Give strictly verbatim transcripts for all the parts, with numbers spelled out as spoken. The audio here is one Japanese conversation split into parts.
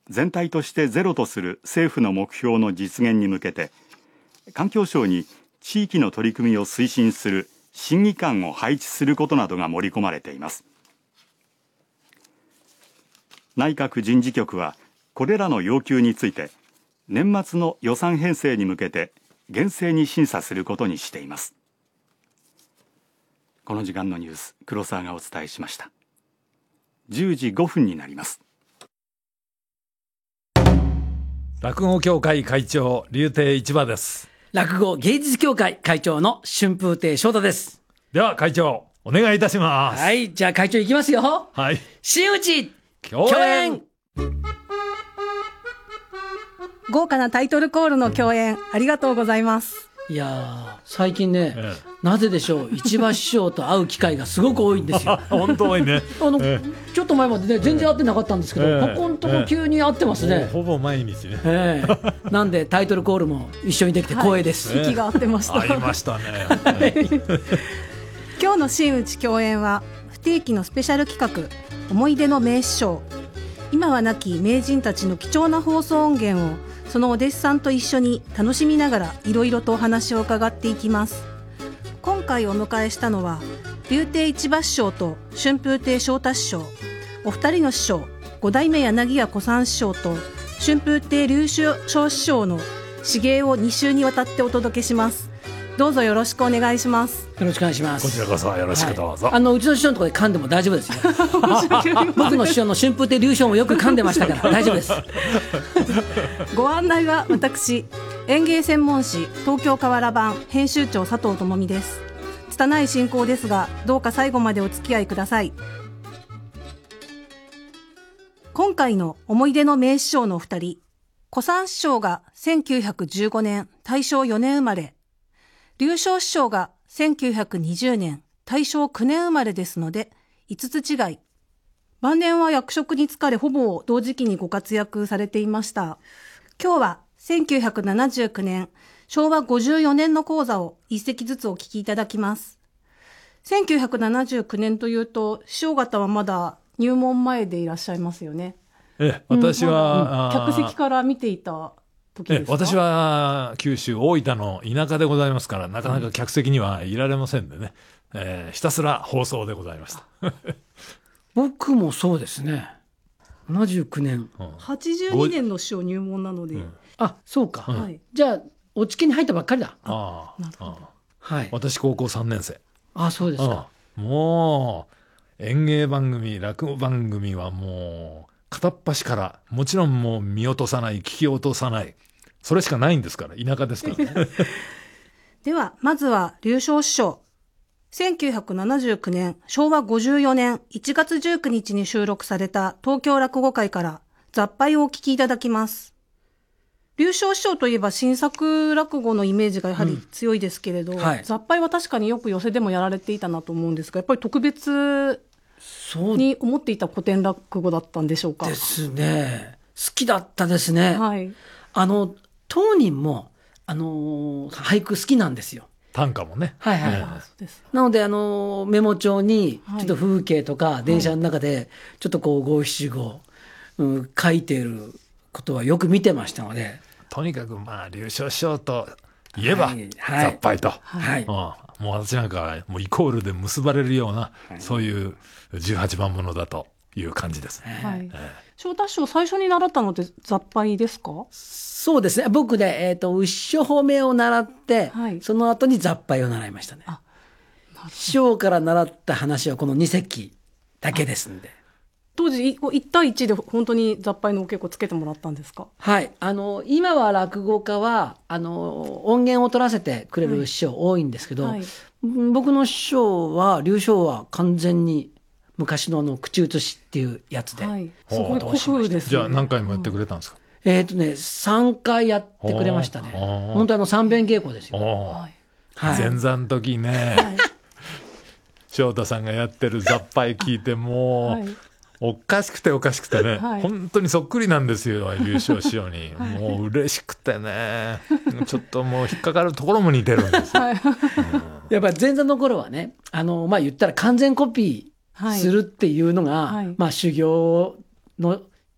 全体としてゼロとする政府の目標の実現に向けて、環境省に地域の取り組みを推進する審議官を配置することなどが盛り込まれています。内閣人事局はこれらの要求について年末の予算編成に向けて厳正に審査することにしています。この時間のニュース、黒沢がお伝えしました。じゅうじごふんになります。 落語協会会長柳亭市馬です。 落語芸術協会会長の春風亭昇太です。 では会長お願いいたします。 はい、じゃあ会長いきますよ。 はい。 真打ち共演。 豪華なタイトルコールの共演ありがとうございます。 いやー最近ね、 ええ、 なぜでしょう、市馬師匠と会う機会がすごく多いんですよ。 本当多いね。 あの、 ええ、 ちょっと前までね全然会ってなかったんですけど、 ええ、 ここのとこ急に会ってますね。 ええ、ほぼ毎日ね。 ええ、なんでタイトルコールも一緒にできて光栄です。 はい、息が合ってました。 会いましたね。 今日の真打ち共演は不定期のスペシャル企画、思い出の名師匠。今は亡き名人たちの貴重な放送音源をそのお弟子さんと一緒に楽しみながらいろいろとお話を伺っていきます。今回お迎えしたのは柳亭市馬師匠と春風亭昇太師匠、お二人の師匠、五代目柳家小三師匠と春風亭柳昇師匠の至芸をに週にわたってお届けします。どうぞよろしくお願いします。 よろしくお願いします。 こちらこそよろしくどうぞ。 はい、あのうちの師匠のところで噛んでも大丈夫ですよ。僕の師匠の春風亭柳昇もよく噛んでましたから大丈夫です。 ご案内は私、演芸専門誌東京河原版編集長佐藤智美です。拙い進行ですがどうか最後までお付き合いください。今回の思い出の名師匠のお二人、小三師匠がせんきゅうひゃくじゅうごねん大正よねん生まれ、柳昇師匠がせんきゅうひゃくにじゅうねん大正きゅうねん生まれですのでいつつ違い。晩年は役職に就かれほぼ同時期にご活躍されていました。今日はせんきゅうひゃくななじゅうきゅうねんしょうわごじゅうよねんの講座を一席ずつお聞きいただきます。せんきゅうひゃくななじゅうきゅうねんというと師匠方はまだ入門前でいらっしゃいますよね。 え私は、 うん、客席から見ていた時ですか？ え私は九州大分の田舎でございますからなかなか客席にはいられませんでね、えー、ひたすら放送でございました。 僕もそうですね。ななじゅうきゅうねん、 うん、はちじゅうにねんの師匠入門なので、うん、 あそうか、 うん、 じゃあお付けに入ったばっかりだ。 ああなるほど、 はい、私高校さんねん生。 あそうですか。 もう演芸番組落語番組はもう片っ端からもちろんもう見落とさない聞き落とさないそれしかないんですから田舎ですからね。 ではまずは柳昇師匠、せんきゅうひゃくななじゅうきゅうねんしょうわごじゅうよねんいちがつじゅうくにちに収録された東京落語会から雑拝をお聞きいただきます。柳昇師匠といえば新作落語のイメージがやはり強いですけれど、うんはい、雑拝は確かによく寄席でもやられていたなと思うんですが、やっぱり特別に思っていた古典落語だったんでしょうか？ ですね。好きだったですね。 はい、 あの当人もあの俳句好きなんですよ。 短歌もね。 はいはい。えー、なのであのメモ帳にちょっと風景とか電車の中でちょっとこう五七五、うん、書いていることはよく見てましたので。 とにかくまあ柳昇師匠といえば、はいはい、雑拝と、はい、もう私なんかはもうイコールで結ばれるような、はい、そういうじゅうはちばんものだという感じですね。 はいえー、昇太師匠最初に習ったのって雑拝ですか？ そうですね。僕で、えーと、牛書褒めを習って、はい、その後に雑拝を習いましたね。あ、師匠から習った話はこのに席だけですんで。 当時いち対いちで本当に雑拝のお稽古つけてもらったんですか？ はい、あの今は落語家はあの音源を取らせてくれる師匠多いんですけど、はいはい、僕の師匠は柳昇は完全に昔 の, あの口写しっていうやつで、はい、 すごい古風ですね。 じゃあ何回もやってくれたんですか？ うん、えっ、ー、とねさんかいやってくれましたね。本当あの三遍稽古ですよ。 はい、前座の時ね、はい、昇太さんがやってる雑拝聞いてもう、はい、おかしくておかしくてね、はい、本当にそっくりなんですよ柳昇師匠に、はい、もう嬉しくてねちょっともう引っかかるところも似てるんですよ、はい、うん、 やっぱり前座の頃はねあの、まあ、言ったら完全コピーするっていうのが、はい、まあ、修行の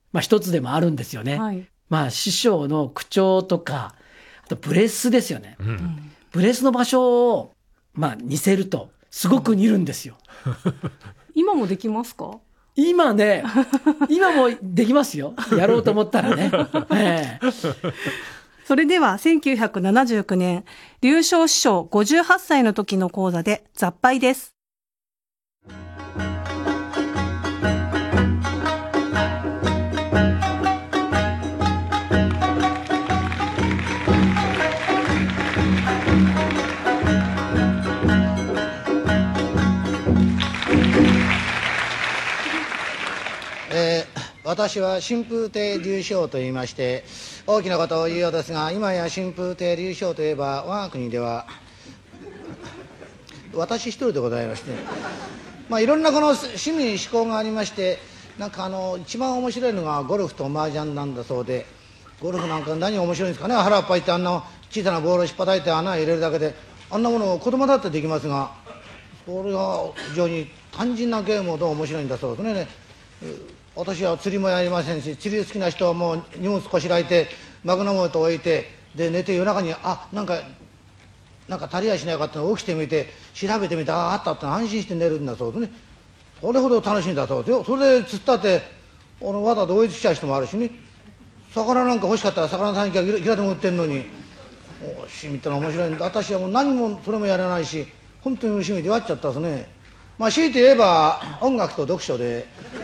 まあ、一つでもあるんですよね。はい、まあ、師匠の口調とか、あとブレスですよね。うん、ブレスの場所を、まあ、似せると、すごく似るんですよ。 今もできますか？ 今ね、今もできますよ。やろうと思ったらね。ええ、 それではせんきゅうひゃくななじゅうきゅうねん、柳昇師匠ごじゅうはっさいの時の講座で雑拝です。 えー、私は春風亭柳昇と言いまして大きなことを言うようですが、今や春風亭柳昇といえば我が国では私一人でございまして、まあ、いろんなこの趣味嗜好がありまして、なんかあの一番面白いのがゴルフと麻雀なんだそうで、ゴルフなんか何が面白いんですかね。腹っぱいってあんな小さなボールを引っ叩いて穴を入れるだけで、あんなものを子供だってできますが、それが非常に単純なゲームほど面白いんだそうですね。私は釣りもやりませんし、釣り好きな人はもう荷物こしらえてマグナムと置いて、で寝て夜中にあなんかなんか足りやしないかってのを起きてみて調べてみて、ああったって安心して寝るんだそうですね。それほど楽しいんだそうですよ。それで釣ったってあのわざと追いつきちゃう人もあるしね。魚なんか欲しかったら魚さんにいくらでも売ってんのに、趣味ってのは面白いんだ。私はもう何もそれもやらないし、本当に趣味で終わっちゃったですね。まあ強いて言えば音楽と読書で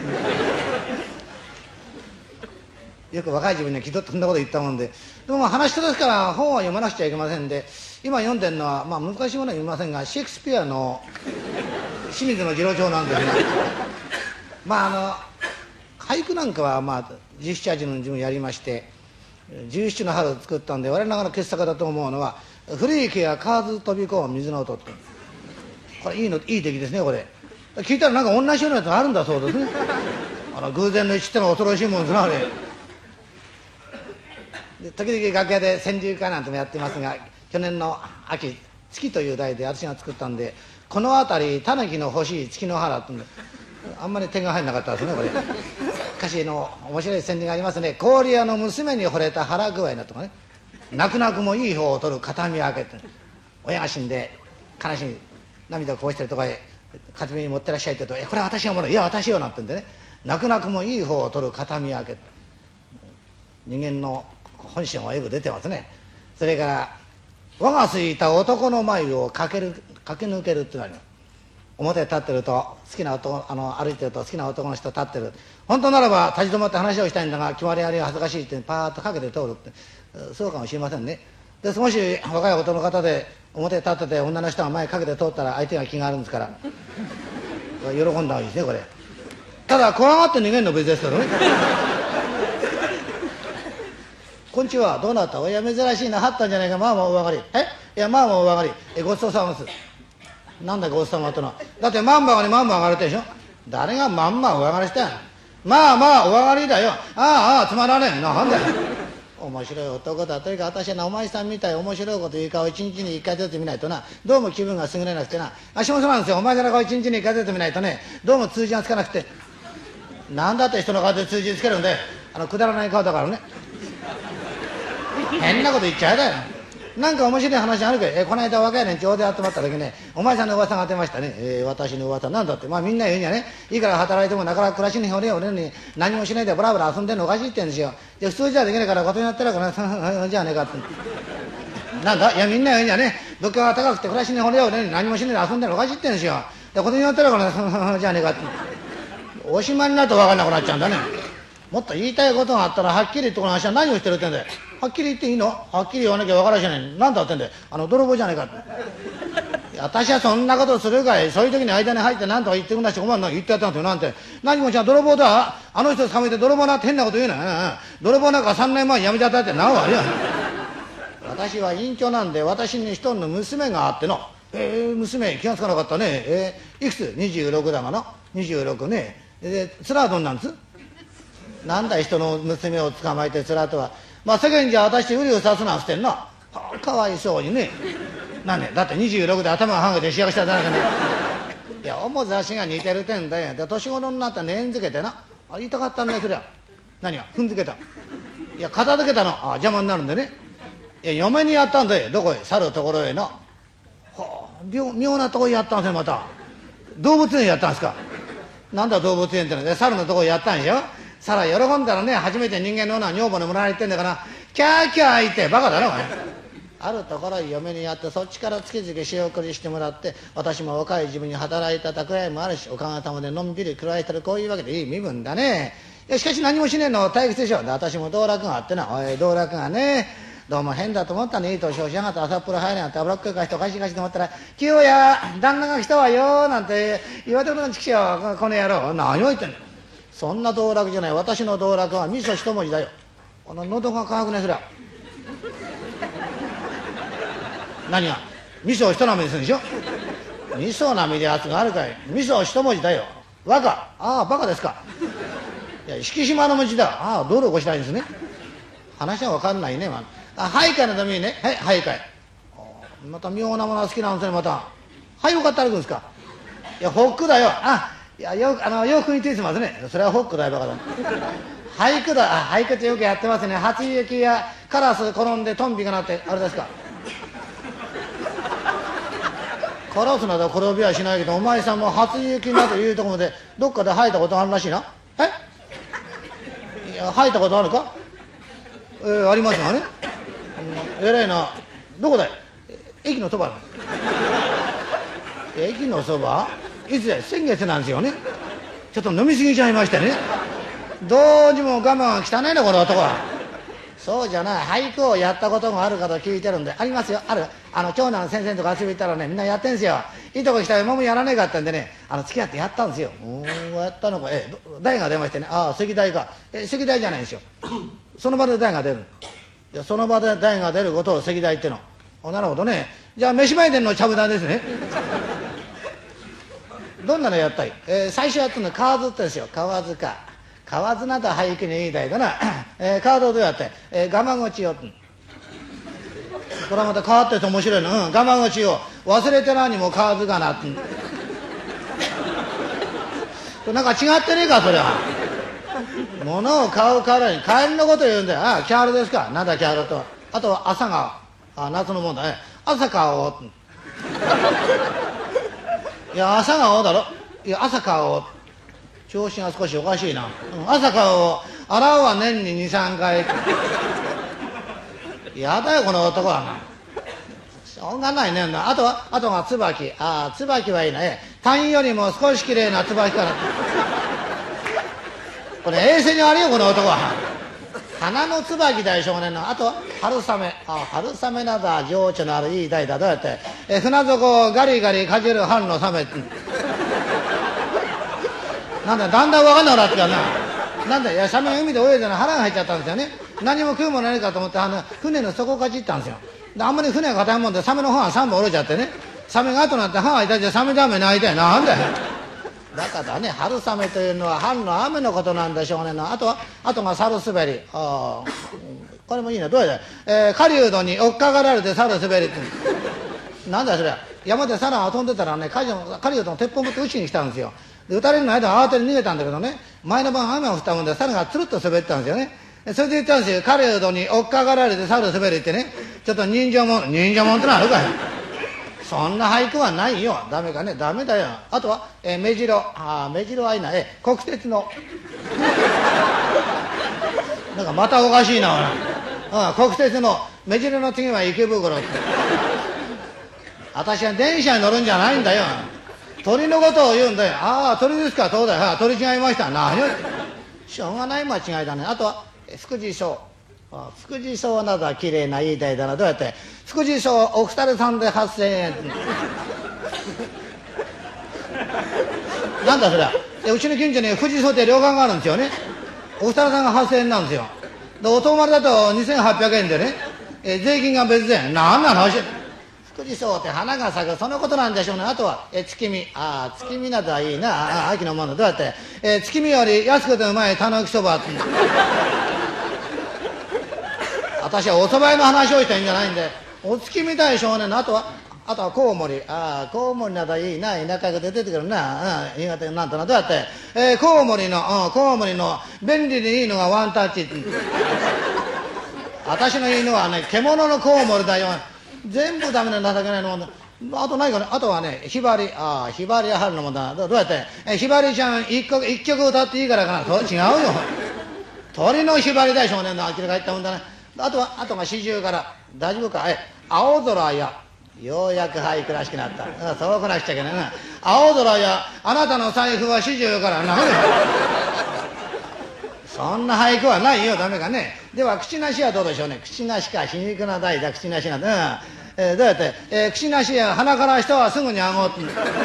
よく若い自分には気取ってそんなこと言ったもんで、でもまあ話し手ですから本は読まなくちゃいけませんで、今読んでるのは、まあ難しいものは読みませんが、シェイクスピアの清水の次郎長なんですが、まああの俳句なんかはまあじゅうなな、はちの自分やりまして、じゅうななの春を作ったんで、我ながら傑作だと思うのは古い池や河津飛び込む水の音って、これいいのいい出来ですね。これ聞いたらなんか同じようなやつがあるんだそうですね。あの偶然の一致ってのは恐ろしいもんですな、あれ。で時々楽屋で川柳会なんてもやってますが、去年の秋月という題で私が作ったんで、この辺り狸の欲しい月の原ってんで、あんまり手が入んなかったですねこれ。歌詞の面白い川柳がありますね。氷屋の娘に惚れた腹具合なとかね、泣く泣くもいい方を取る形見分けって、親が死んで悲しみ涙をこぼしてるとかへ片目に持ってらっしゃいって言うと、えこれは私がもの、いや私よなんてんでね、泣く泣くもいい方を取る形見分け、人間の本心はよく出てますね。それから輪がついた男の眉を駆ける駆け抜けるっていうのは、表で立ってると好きな男、あの歩いてると好きな男の人立ってる、本当ならば立ち止まって話をしたいんだが決まりありは恥ずかしいってパーッとかけて通るって、そうかもしれませんね。でもし若い男の方で表で立ってて女の人が前かけて通ったら相手が気があるんですから喜んだ方がいいですねこれ。ただ怖がって逃げるの別ですけどね。こんにちは、どうなった？おや珍しいな、はったんじゃないか。まあまあお上がり。えいやまあまあお上がり。えごちそうさまです。なんだごちそうさまってのは。だってまんまがにまんま上がれてでしょ。誰がまんまお上がりしたんや。まあまあお上がりだよ。ああああつまらねえな。なんだよ。面白い男だというか、私はなお前さんみたい面白いこと言う顔一日に一回ずつ見ないとな、どうも気分が優れなくてな。足もそうなんですよ。お前さんの顔一日に一回ずつ見ないとね、どうも通じがつかなくて。なんだって人の顔で通じつけるんで、あのくだらない顔だからね。変なこと言っちゃうだよ。なんか面白い話あるけど、えこの間若い連中で集まった時ね、お前さんの噂が出ましたね。えー、私の噂なんだって、まあみんな言うんやね、いいから働いてもなかなか暮らしに俺俺に何もしないでブラブラ遊んでんのおかしいって言うんですよ。で普通じゃできないからことになってるからじゃねえかって。なんだいやみんな言うんやね、物価が高くて暮らしに俺俺に何もしないで遊んでんのおかしいって言うんですよ。でことになってるからじゃねえかって。おしまいになると分かんなくなっちゃうんだね。もっと言いたいことがあったらはっきり言って、この話は何をしてるってんだよ。はっきり言っていいの？はっきり言わなきゃ分からんじゃない。なんだってんだよ。あの泥棒じゃねえかって。私はそんなことするかい。そういう時に間に入って何とか言ってくんなして困るの言ってやったんだよなんて。何もじゃ泥棒だ。あの人捕まえて泥棒なって変なこと言うな。うんうん、泥棒なんかさんねんまえにやめちゃったって何はあるやん。私は隠居なんで、私に一人の娘があっての。えー、娘気がつかなかったね。えー、いくつ？にじゅうろくだがな。にじゅうろくね。で面はどんなんつ？なんだ人の娘を捕まえて面とは。まあ世間じゃ私売りをさすなんしてんな。はあ、かわいそうにね。なんでだってにじゅうろくで頭がはげて仕上げしたら誰かね。いや面雑誌が似てるてんだよ。で年頃になったら年付けてな。あ言いたかったんねそりゃ。 何が踏んづけた。いや片付けたの。あ邪魔になるんでね。いや嫁にやったんだよ。どこへ？去るところへな。はあ、妙, 妙なとこへやったんですよ。また動物園やったんですか。なんだ動物園ってので猿のとこへやったんでしょ。猿は喜んだらね、初めて人間のような女房にもらわれてんだからキャーキャー言ってバカだろお前。あるところへ嫁にやって、そっちから月々仕送りしてもらって、私も若い自分に働いた蓄えもあるし、おかげさまでのんびり暮らしてる、こういうわけでいい身分だね。いやしかし何もしねえの退屈でしょ。で私も道楽があってな、おい道楽がね、どうも変だと思ったね。いい年をしやがって朝っぽろ入れなんて油っこいかしておかしいかしと思ったら「清や旦那が来たわよ」なんて言われてくるのちきしょう、この野郎。何を言ってんの。そんな道楽じゃない。私の道楽は味噌一文字だよ。この喉が渇くねすりゃ。何が味噌を一なめにするんでしょ。味噌なめるやつがあるかい。味噌一文字だよ。和歌。ああバカですか。いや敷島の道だ。ああ道路越しないんですね。話は分かんないね。まあ、あはいかいのためにね。はいはいかい。また妙なものが好きなんですねまた。はいよかったら行くんですか。いやホックだよ。あいやよあの洋服についてますね。それはホックだよバカだ。俳句だ。あ俳句ってよくやってますね。初雪やカラス転んでトンビがなってあれですか。カラスなど転びはしないけど、お前さんも初雪なというところまでどっかで吐いたことあるらしいな。えいや吐いたことあるか。えー、ありますがね、うん、えらいな。どこだい。駅のそば。駅のそばいつだい。先月なんですよね。ちょっと飲み過ぎちゃいましてね。どうにも我慢が汚いなこの男は。そうじゃない俳句をやったことがあるかと聞いてるんで。ありますよ。ある。あの長男の先生とか遊び行ったらねみんなやってんすよ。いいとこ来たら今もやらねえかったんでね、あの付き合ってやったんですよ。おーやったのか。え代が出ましてね。ああ席代か。え席代じゃないんですよ。その場で代が出る。いやその場で代が出ることを席代っての。おなるほどね。じゃあ飯前でのちゃぶ台ですね。どんなのやったい。えー、最初やったのは河津ってですよ。河津か。河津など俳句に言いたいかな。えー、カードどうやって、えー、ガマ口を。これはまた変わってて面白いの。うん、ガマ口を忘れてないにも河津かなって。なんか違ってねえかそれは。物を買うからに帰りのこと言うんだよ。ああキャールですか。なんだキャールと。あとは朝があ夏のもんだね。朝買おう。いや朝がおうだろ。いや朝買おう。調子が少しおかしいな。うん、朝顔を洗うは年ににさんかい。やだよこの男はな。しょうがないね。あとはあとが椿。ああ椿はいいな。え単よりも少しきれいな椿から。これ衛星にあるよこの男は。花の椿だよしょうがねえな。あとは春雨。ああ春雨などは情緒のあるいい題だ。どうやってえ船底をガリガリかじる春の雨。なんだだんだん分かんなくなってからな。なんだいやサメが海で泳いでの腹が入っちゃったんですよね。何も食うものないかと思ってあの船の底をかじったんですよ。であんまり船が硬いもんでサメの歯がさんぼん折れちゃってね。サメが後になって歯が痛いでサメダメ泣いてなんだよ。だからね春雨というのは春の雨のことなんでしょうね。あとはあとが猿滑り。ああこれもいいね。どうやえー、狩人に追っかかられて猿滑りってなんだよそれ。山で猿が飛んでたらね狩人の鉄砲持って打ちに来たんですよ。で撃たれるの間慌てて逃げたんだけどね、前の晩雨が降ったもんで猿がつるっと滑ってたんですよね。それで言ったんですよ。狩人に追っかかられて猿滑りってね。ちょっと人情もん人情もんってのあるかい。そんな俳句はないよ。ダメかね。ダメだよ。あとは、えー、目白。ああ目白はいいな。えー、国鉄のなんかまたおかしいなほら。うん、国鉄の目白の次は池袋って。私は電車に乗るんじゃないんだよ。鳥のことを言うんだよ。ああ鳥ですか。そうだよ。はあ、鳥違いました。何をしょうがない間違いだね。あとは福地草。ああ福地草などは綺麗ないい題だな。どうやって福地草お二人さんではっせんえん。なんだそれは。うちの近所に福地草って旅館があるんですよね。お二人さんがはっせんえんなんですよ。でお泊まりだとにせんはっぴゃくえんでね、え税金が別で何なの。福地草って花が咲くそのことなんでしょうね。あとはえ月見。ああ月見などはいいな。ああ秋のもの。どうやってえ月見より安くてうまいたぬきそば。私はお蕎麦屋の話をしてんじゃないんでお月見たい少年の。あとはあとはコウモリ。ああ、コウモリなどいいな、田舎が出てくるな。うん、新潟なんとな、どうやって、えー、コウモリの、うん、コウモリの便利でいいのがワンタッチ。私の犬はね、獣のコウモリだよ。全部ダメな情けないのもんだ。あと何かね、あとはね、ひばり。ああ、ひばりは春のもんだ。どうやって、えひばりちゃん一曲、一曲歌っていいからかな。そう違うよ。鳥のひばりだよ、少年のあきらか言ったもんだね。あとは、あとが四十から。大丈夫か。え、青空や。ようやく俳句らしくなった。ああ、そうこなくちゃいけないな。青空や、あなたの財布は四十から。なそんな俳句はないよ、ダメかね。では、口なしはどうでしょうね。口なしか、皮肉な題だ、口なしなんて。うん、えー、どうやって、えー、口なしや、鼻から人はすぐにあごって。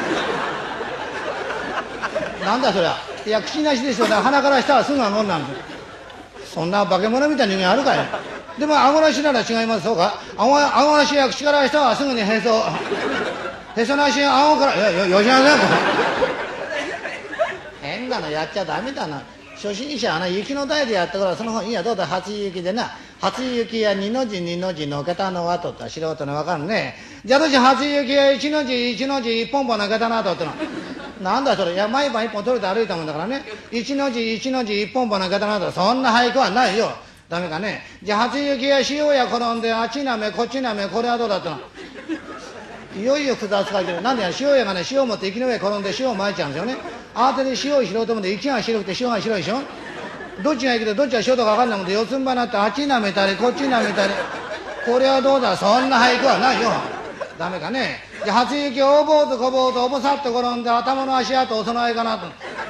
なんだそりゃ。いや、口なしですよ。だから鼻から下はすぐあごなんて。そんな化け物みたいな人間あるかい。でも、あごなしなら違います。そうか。あご、あごなしや口から下はすぐにへそ。へそなしやあごから、いや、よ、よしなさい、もう。変なのやっちゃダメだな。初心者はな、雪の台でやったから、その本、いや、どうだ、初雪でな、初雪や二の字二の字のけたの跡って素人にわかるね。じゃあ、私、初雪や一の字一の字一本本のけたの跡っての。なんだそれ。いや、毎晩一本取れて歩いたもんだからね。一の字一の字一本本のけたの跡、そんな俳句はないよ。ダメかね。じゃあ、初雪や塩や転んで、あっちなめこっちなめ、これはどうだっての。いよいよ複雑書いてる。なんでや、塩屋がね、塩を持って息の上転んで塩を撒いちゃうんですよね。慌てて塩を拾うと思うんで、息が白くて塩が白いでしょ。どっちがいいけどどっちが塩とか分かんないもんで、四つん這いになってあっち舐めたりこっち舐めたり。これはどうだ。そんな俳句はないよ。ダメかね。じゃあ、初雪大坊主小坊主おぼさっと転んで頭の足跡お供えかなと。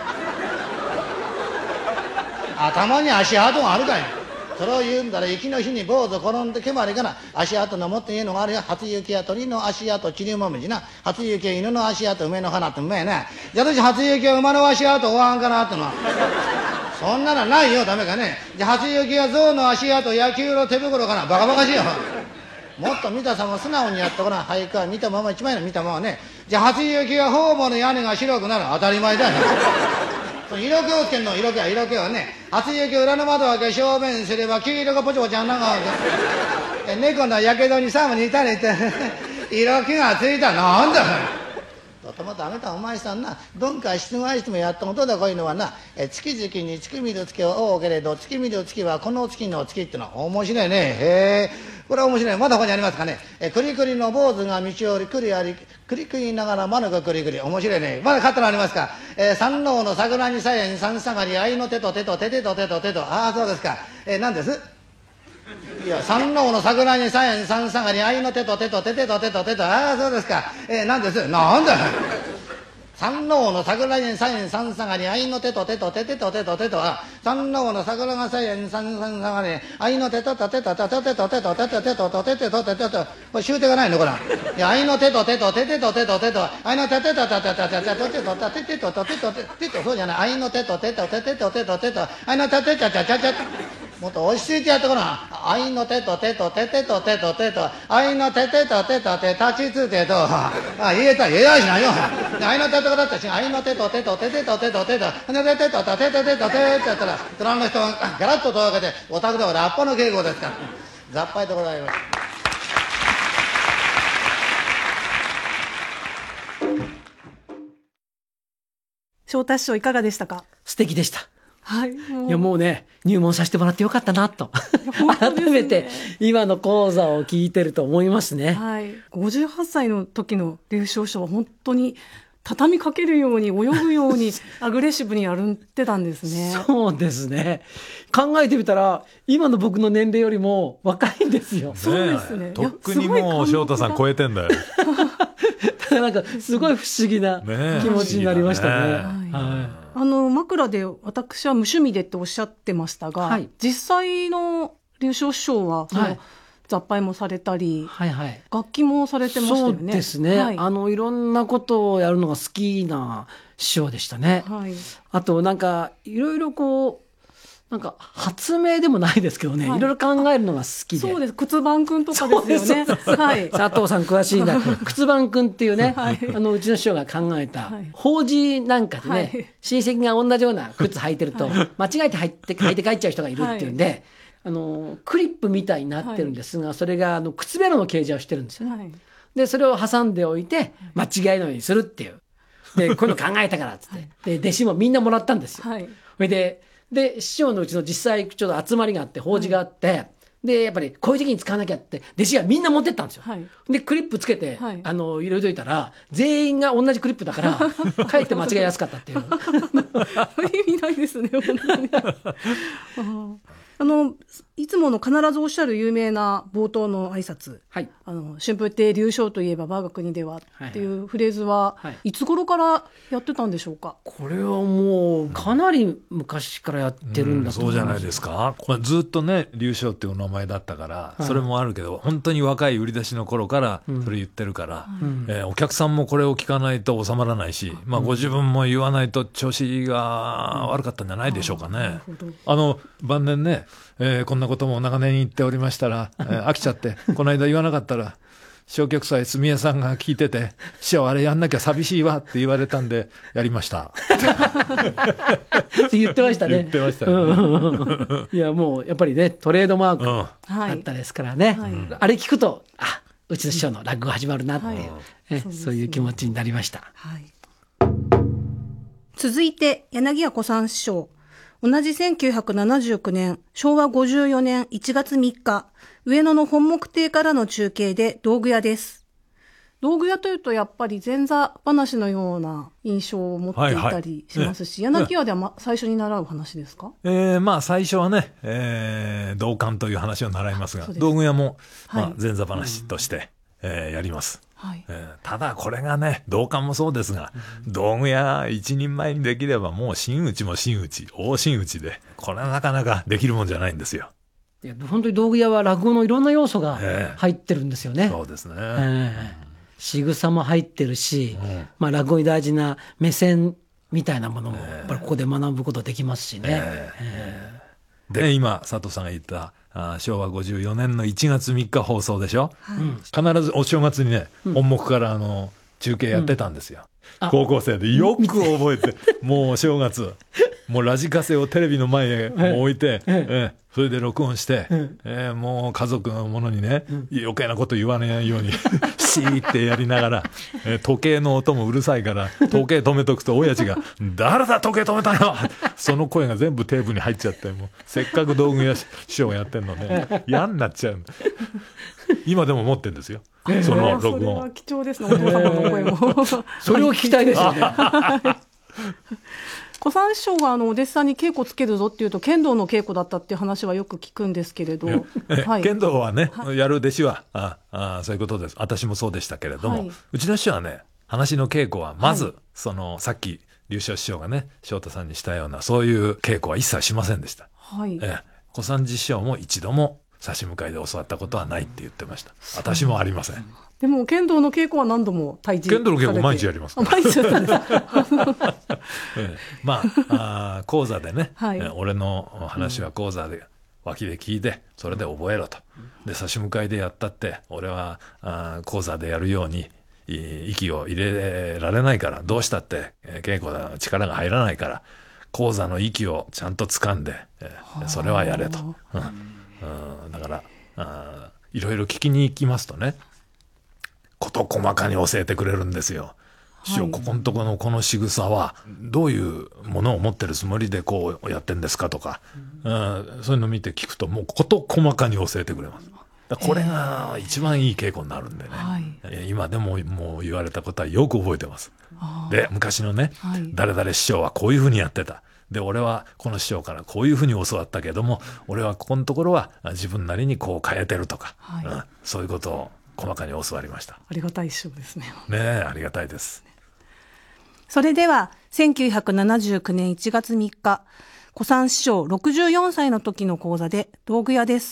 頭に足跡があるかい。それを言うんだら、雪の日に坊主転んでけばりかな。足跡のもっていいのがあるよ。初雪や鳥の足跡ちりもみじな。初雪や犬の足跡梅の花ってうめえね。じゃあ、私初雪や馬の足跡おわんかなってのは。そんなのないよ。ダメかね。じゃあ、初雪や象の足跡野球の手袋かな。バカバカしいよ。もっと見たさも素直にやっとかな。俳句は見たまま一枚の見たままね。じゃあ、初雪やホームの屋根が白くなる。当たり前だよ。色気をつけんの。色気は色気はね、初雪裏の窓を開け正面すれば黄色がポチポチ穴が開け猫のやけどに寒に痛れて色気がついた。なんだとてもダメだお前さんな。どんか質問してもやったことだ。こういうのはな、え月々に月見る月は多けれど月見る月はこの月の月ってのは面白いね。へえ、これは面白い。まだ他にありますかね。えくりくりの坊主が道をりくりありくりくりながらまぬがくりくり。面白いね。まだ勝ったのありますか。えー、三能の桜にさえん三下がり愛の手と手と手手と手と手と。ああそうですか。えー、何です。いや、三能の桜にさえん三下がり愛の手と手と手手と手と手と。ああそうですか。えー、何です。なんだ三能の桜にさえん三下がり愛の手と手と手手と手と手と。三能の桜がさえん三下がり愛の手と手と手と手と手と手と手と手と手と手と。これ終点がないのこれ。いや、愛の手と手と手と手と手と愛の手と手と手と手と手と手と手と手とそうじゃない。愛の手と手と手と手と手と愛の手と手と手と。もっと落ち着いてやってごらん。愛の手と手と手手と手と手と愛の手手と手と手立ちつてと。あ、言えた言えやしないよ。愛の手とだったし、愛の手と手と手手と手と手と手と手と手と手と手と手ってやったら、虎の人がガラッと戸を開けて、お宅ではラッパの稽古ですから。雑牌でございます。 昇太師匠いかがでしたか。 素敵でした。 はい、 もういやもうね入門させてもらってよかったなと改めて今の講座を聞いてると思いますね。 はい、ごじゅうはっさいの時の劉少将は本当に畳みかけるように泳ぐようにアグレッシブにやってたんですね。 そうですね。考えてみたら今の僕の年齢よりも若いんですよ。 そうですね。 とっくにもう翔太さん超えてんだよ。 なんかすごい不思議な気持ちになりましたね。ね、 はい、あの枕で私は無趣味でっておっしゃってましたが、はい、実際の劉少師匠は、はい、雑牌もされたり、はいはい、楽器もされてましたよね。 そうですね、はい、あのいろんなことをやるのが好きな師匠でしたね。はい、あとなんかいろいろこうなんか発明でもないですけどね、はい、いろいろ考えるのが好きで。 そうです。靴番くんとかですよね。はい、 佐藤さん詳しいんだ。靴番くんっていうね、はい、あのうちの師匠が考えた、はい、法事なんかでね、はい、親戚が同じような靴履いてると間違えて履いて履いて帰っちゃう人がいるっていうんで、はい、あのクリップみたいになってるんですが、はい、それがあの靴べらの形状をしてるんですよね。はい、 でそれを挟んでおいて間違いのようにするっていう。でこういうの考えたからっつって、はい、で弟子もみんなもらったんですよ。はい、それでで師匠のうちの実際ちょっと集まりがあって法事があって、はい、でやっぱりこういう時に使わなきゃって弟子がみんな持ってったんですよ。はい、でクリップつけて、はい、あの入れといたら全員が同じクリップだからかえって間違いやすかったっていう。 意味ないですね本当に。あのいつもの必ずおっしゃる有名な冒頭の挨拶、はい、あの春風亭柳昇といえば我が国ではっていうフレーズは、はいはい、いつ頃からやってたんでしょうか。 これはもうかなり昔からやってるんだと思います。 うん、そうじゃないですか。まあ、ずっとね柳昇っていうお名前だったから、はい、それもあるけど本当に若い売り出しの頃からそれ言ってるから、うんえー、お客さんもこれを聞かないと収まらないし、まあ、ご自分も言わないと調子が悪かったんじゃないでしょうかね。うん、あの晩年ねえー、こんなことも長年言っておりましたら、えー、飽きちゃってこの間言わなかったら小極祭住江さんが聞いてて師匠あれやんなきゃ寂しいわって言われたんでやりましたって言ってましたね。 言ってましたね、 うん、いやもうやっぱりねトレードマークあったですからね、うんはい、あれ聞くとあうちの師匠の落語始まるなっていう、はいね、そういう気持ちになりました、はい、 続いて柳家小さん師匠、同じせんきゅうひゃくななじゅうきゅうねん、しょうわごじゅうよねんいちがつみっか、上野の本木亭からの中継で道具屋です。道具屋というとやっぱり前座話のような印象を持っていたりしますし、はいはい、柳家では、ま、最初に習う話ですか？ えー、まあ最初はね、えー、道館という話を習いますが、道具屋も、まあ、前座話として、はいえー、やります。はいえー、ただこれがね道館もそうですが、うん、道具屋一人前にできればもう真打ちも真打ち大真打ちでこれはなかなかできるもんじゃないんですよ。 いや本当に道具屋は落語のいろんな要素が入ってるんですよね、 えー、そうですね、えー、仕草も入ってるし、うんまあ、落語に大事な目線みたいなものもやっぱりここで学ぶことできますしね、えーえー、で今佐藤さんが言ったあしょうわごじゅうよねんのいちがつみっか放送でしょ、はい、必ずお正月にね、うん、本木からあの中継やってたんですよ、うん、高校生でよく覚えてもうお正月もうラジカセをテレビの前へ置いて、えええそれで録音して、ええもう家族のものにね、うん、余計なこと言わないようにシーってやりながら、え時計の音もうるさいから時計止めとくと親父が誰だ時計止めたのその声が全部テープに入っちゃってもうせっかく道具屋師匠がやってんのね嫌になっちゃう今でも持ってるんですよ、えー、その録音。それは貴重ですねお父様の声もそれを聞きたいですよね小さん師匠があのお弟子さんに稽古つけるぞっていうと剣道の稽古だったっていう話はよく聞くんですけれど、 はい、剣道はね、はい、やる弟子はああそういうことです。私もそうでしたけれども、はい、うちの師匠はね話の稽古はまず、はい、そのさっき柳昇師匠がね翔太さんにしたようなそういう稽古は一切しませんでした、はいえ小三治師匠も一度も差し向かいで教わったことはないって言ってました。私もありません。 でも剣道の稽古は何度も対峙されて。 剣道の稽古毎日やりますから。 毎日やったんですええ、まあ、あ講座でね、はい、俺の話は講座で脇で聞いてそれで覚えろと。で差し向かいでやったって俺はあ講座でやるように息を入れられないからどうしたって稽古だ力が入らないから講座の息をちゃんと掴んで、えー、それはやれと。うんうん、だからあいろいろ聞きに行きますとね事細かに教えてくれるんですよ。師匠、はい、ここのとこのこの仕草はどういうものを持ってるつもりでこうやってんですかとか、うん、そういうの見て聞くともう事細かに教えてくれます。だこれが一番いい稽古になるんでね、はい、今でももう言われたことはよく覚えてます。で昔のね、はい、誰々師匠はこういうふうにやってたで俺はこの師匠からこういうふうに教わったけども俺はここのところは自分なりにこう変えてるとか、はいうん、そういうことを細かに教わりました。 ありがたい師匠ですね。 ねえありがたいです。 それではせんきゅうひゃくななじゅうきゅうねんいちがつみっか小三師匠ろくじゅうよんさいの時の講座で道具屋です。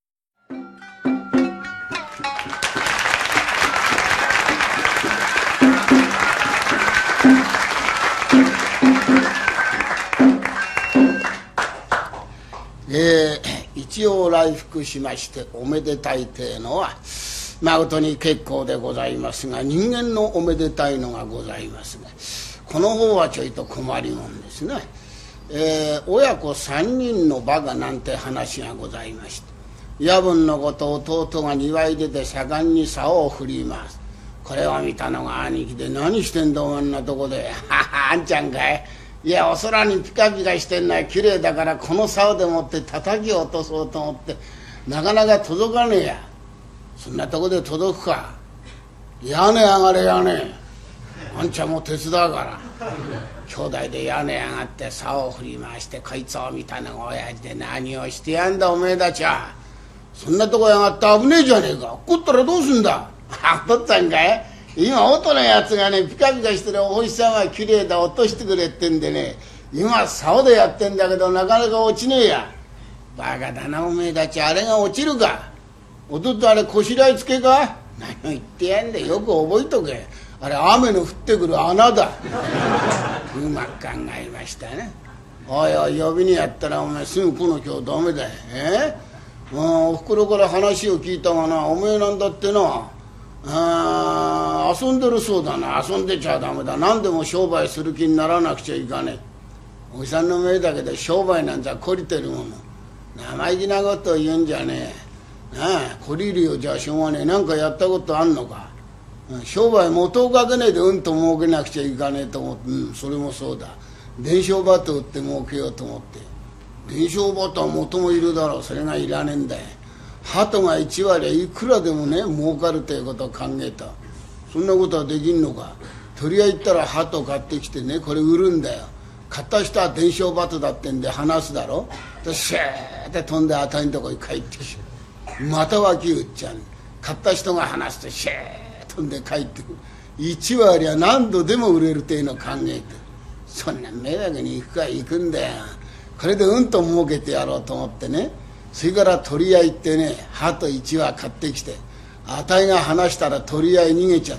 えー、一応来復しましておめでたいというのは誠に結構でございますが人間のおめでたいのがございますがこの方はちょいと困りもんですね。えー、親子さんにんの馬がなんて話がございまして夜分のこと弟が庭へ出て盛んに竿を振ります。これを見たのが兄貴で、何してんだお前んなとこで。はは、あんちゃんかい。いや、お空にピカピカしてんのは綺麗だから、この竿でもって叩き落とそうと思って、なかなか届かねえや。そんなとこで届くか。屋根上がれ屋根。あんちゃんも手伝うから。兄弟で屋根上がって竿を振り回して、こいつを見たのが親父で、何をしてやんだおめえたちは。そんなとこへ上がって危ねえじゃねえか。怒ったらどうすんだ。あ、お父っつぁんかい。今音のやつがね、ピカピカしてるお星さんはきれいだ、落としてくれってんでね、今竿でやってんだけどなかなか落ちねえや。バカだなおめえたち、あれが落ちるか。おとっとあれこしらえつけか。何を言ってやんで、よく覚えとけ。あれ雨の降ってくる穴だ。うまく考えましたね。おいおい、呼びにやったらお前すぐ来の今日ダメだよ。えー、おふくろから話を聞いたがな、おめえなんだってな、あ遊んでるそうだな。遊んでちゃダメだ。何でも商売する気にならなくちゃいかねえ。おじさんの命だけで商売なんざ懲りてるもの。生意気なことを言うんじゃねえ。なあ、懲りるよじゃしょうがねえ。なんかやったことあんのか。商売元をかけねえでうんと儲けなくちゃいかねえと思って、うん、それもそうだ。伝承バト売って儲けようと思って。伝承バトは元もいるだろう。それがいらねえんだよ。鳩が一割いくらでもね儲かるということを考えた。そんなことはできんのか。鳥屋行ったら鳩買ってきてね、これ売るんだよ。買った人は伝承バトだってんで話すだろ。でシューって飛んであたりのとこに帰ってきて、また脇売っちゃう。買った人が話すとシュー飛んで帰ってくる。一割は何度でも売れるっていうのを考えて、そんな迷惑に行くか行くんだよ。これでうんと儲けてやろうと思ってね。それから鳥屋行ってね、鳩一羽買ってきて、あたいが話したら鳥屋へ逃げちゃった。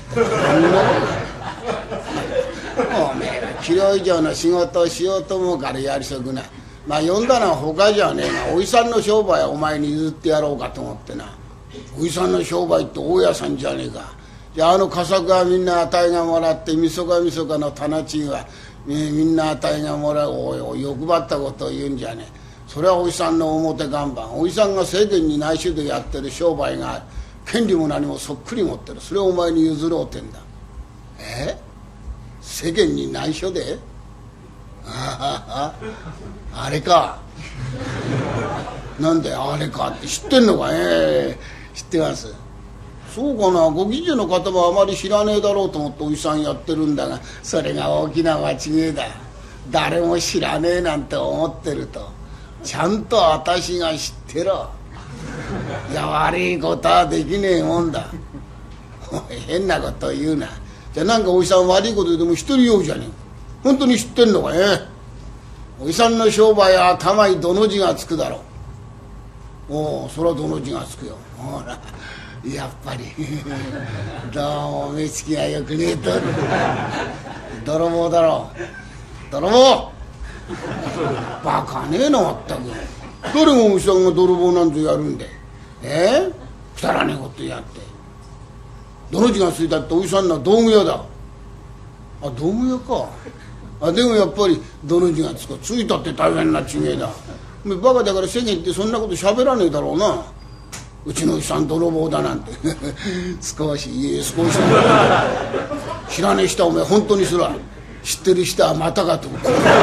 おめえらキロ以上の仕事をしようと思うからやりそくない。まあ呼んだのは他じゃねえな。おじさんの商売はお前に譲ってやろうかと思ってな。おじさんの商売って大家さんじゃねえか。じゃああの佳作はみんなあたいがもらって、みそかみそかの棚賃は、えー、みんなあたいがもらう。おいおい、欲張ったことを言うんじゃねえ。それはおじさんの表看板。おじさんが世間に内緒でやってる商売がある。権利も何もそっくり持ってる。それをお前に譲ろうってんだ。え世間に内緒で。ああ、あれか。なんであれかって知ってんのか。ええー、知ってます。そうかな。ご近所の方もあまり知らねえだろうと思っておじさんやってるんだが、それが大きな間違いだ。誰も知らねえなんて思ってると、ちゃんと私が知ってろ。いや、悪いことはできねえもんだ。変なことを言うな。じゃあなんかおじさん悪いことでも一人ようじゃねえ。本当に知ってんのかね。おじさんの商売は頭にどの字がつくだろう。おお、そりゃどの字がつくよ。ほら、やっぱりどうも目つきがよくねえと。泥棒だろう。泥棒バカねえなまったく。誰がおじさんが泥棒なんぞやるんで。ええくだらねえことやって。どの字がついたっておじさんのは道具屋だ。あ、道具屋か。あ、でもやっぱりどの字がつく。ついたって大変な違いだ。バカだから世間ってそんなこと喋らねえだろうな。うちのおじさん泥棒だなんて。少しいえ少し知らねえ人はお前本当にすら、知ってる人はまたかと。